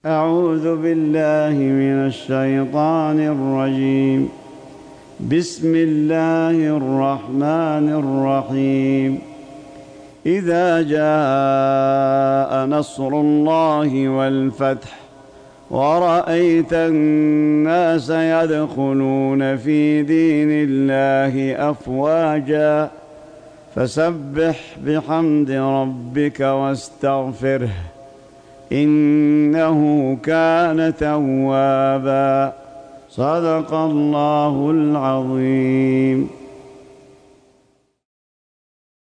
أعوذ بالله من الشيطان الرجيم. بسم الله الرحمن الرحيم. إذا جاء نصر الله والفتح ورأيت الناس يدخلون في دين الله أفواجا فسبح بحمد ربك واستغفره إنه كان توابا. صدق الله العظيم.